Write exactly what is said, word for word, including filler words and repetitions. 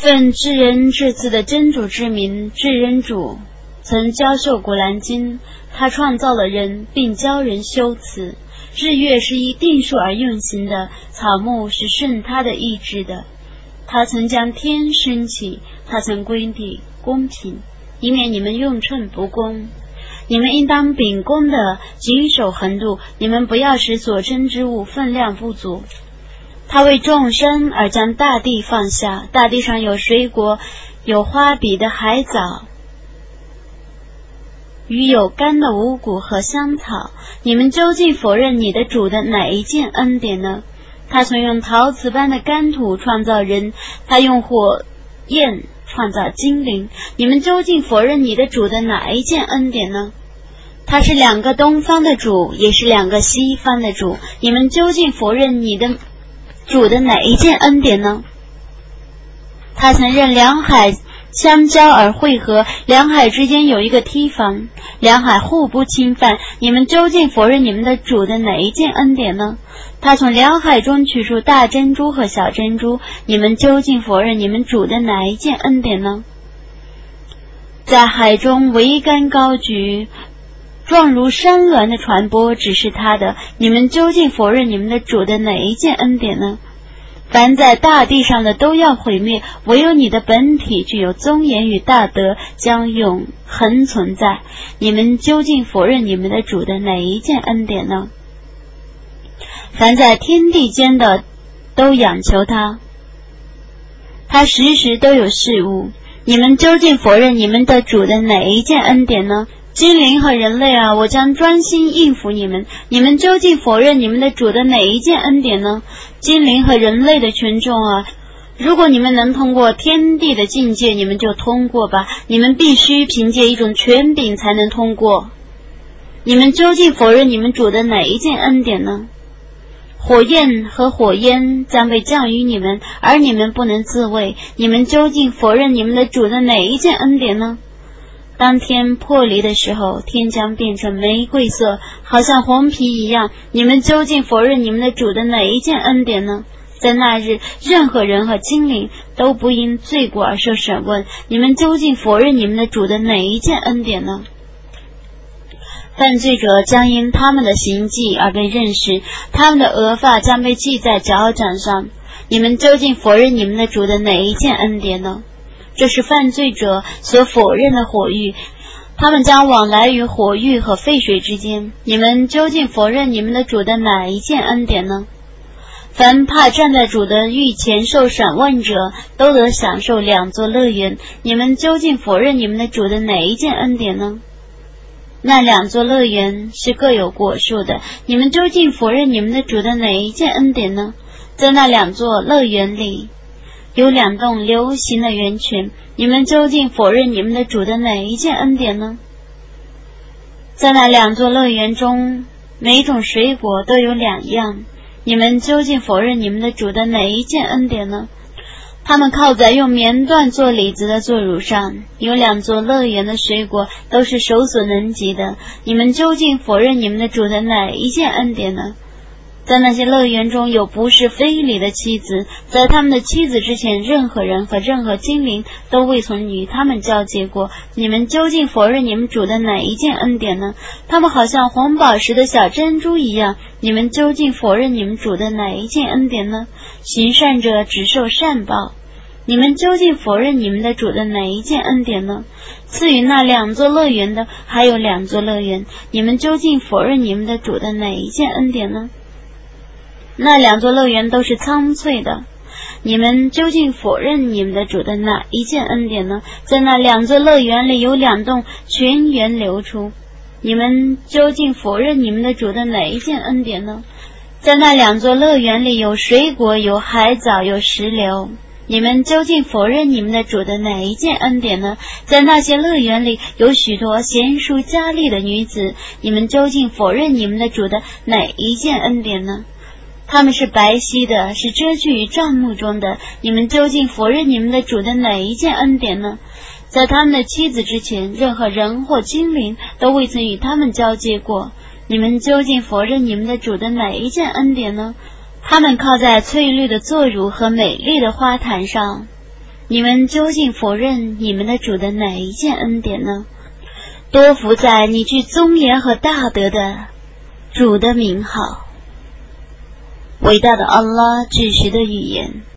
奉至仁至慈的真主之名，至仁主曾教授古兰经，他创造了人并教人修辞。日月是以定数而运行的，草木是顺他的意志的。他曾将天升起，他曾规定公平，以免你们用秤不公。你们应当秉公的谨守衡度，你们不要使所称之物分量不足。他为众生而将大地放下，大地上有水果，有花比的海藻，与有干的五谷和香草。你们究竟否认你的主的哪一件恩典呢？他曾用陶瓷般的干土创造人，他用火焰创造精灵。你们究竟否认你的主的哪一件恩典呢？他是两个东方的主，也是两个西方的主。你们究竟否认你的主的哪一件恩典呢？他曾任两海相交而汇合，两海之间有一个堤防，两海互不侵犯。你们究竟否认你们的主的哪一件恩典呢？他从两海中取出大珍珠和小珍珠。你们究竟否认你们主的哪一件恩典呢？在海中桅杆高举，状如山峦的传播只是他的。你们究竟否认你们的主的哪一件恩典呢？凡在大地上的都要毁灭，唯有你的本体具有宗严与大德，将永恒存在。你们究竟否认你们的主的哪一件恩典呢？凡在天地间的都仰求他，他时时都有事物。你们究竟否认你们的主的哪一件恩典呢？精灵和人类啊，我将专心应付你们。你们究竟否认你们的主的哪一件恩典呢？精灵和人类的群众啊，如果你们能通过天地的境界，你们就通过吧。你们必须凭借一种权柄才能通过。你们究竟否认你们主的哪一件恩典呢？火焰和火焰将被降于你们，而你们不能自卫。你们究竟否认你们的主的哪一件恩典呢？当天破离的时候，天将变成玫瑰色，好像红皮一样。你们究竟否认你们的主的哪一件恩典呢？在那日，任何人和精灵都不因罪过而受审问。你们究竟否认你们的主的哪一件恩典呢？犯罪者将因他们的行迹而被认识，他们的额发将被系在脚掌上。你们究竟否认你们的主的哪一件恩典呢？这是犯罪者所否认的火狱，他们将往来于火狱和沸水之间。你们究竟否认你们的主的哪一件恩典呢？凡怕站在主的狱前受审问者，都得享受两座乐园。你们究竟否认你们的主的哪一件恩典呢？那两座乐园是各有果树的。你们究竟否认你们的主的哪一件恩典呢？在那两座乐园里有两栋流行的源泉。你们究竟否认你们的主的哪一件恩典呢？在那两座乐园中，每种水果都有两样。你们究竟否认你们的主的哪一件恩典呢？他们靠在用棉缎做李子的座乳上，有两座乐园的水果都是手所能及的。你们究竟否认你们的主的哪一件恩典呢？在那些乐园中有不是非礼的妻子，在他们的妻子之前，任何人和任何精灵都未曾与他们交接过。你们究竟否认你们主的哪一件恩典呢？他们好像红宝石的小珍珠一样。你们究竟否认你们主的哪一件恩典呢？行善者只受善报。你们究竟否认你们的主的哪一件恩典呢？赐予那两座乐园的还有两座乐园。你们究竟否认你们的主的哪一件恩典呢？那两座乐园都是苍翠的。你们究竟否认你们的主的哪一件恩典呢？在那两座乐园里有两洞泉源流出。你们究竟否认你们的主的哪一件恩典呢？在那两座乐园里有水果，有海藻，有石榴。你们究竟否认你们的主的哪一件恩典呢？在那些乐园里有许多贤淑佳丽的女子。你们究竟否认你们的主的哪一件恩典呢？他们是白皙的，是遮去于帐幕中的。你们究竟否认你们的主的哪一件恩典呢？在他们的妻子之前，任何人或精灵都未曾与他们交接过。你们究竟否认你们的主的哪一件恩典呢？他们靠在翠绿的座乳和美丽的花坛上。 你们究竟否认你们的主的哪一件恩典呢？多福在你具宗严和大德的主的名号。伟大的安拉至实的语言。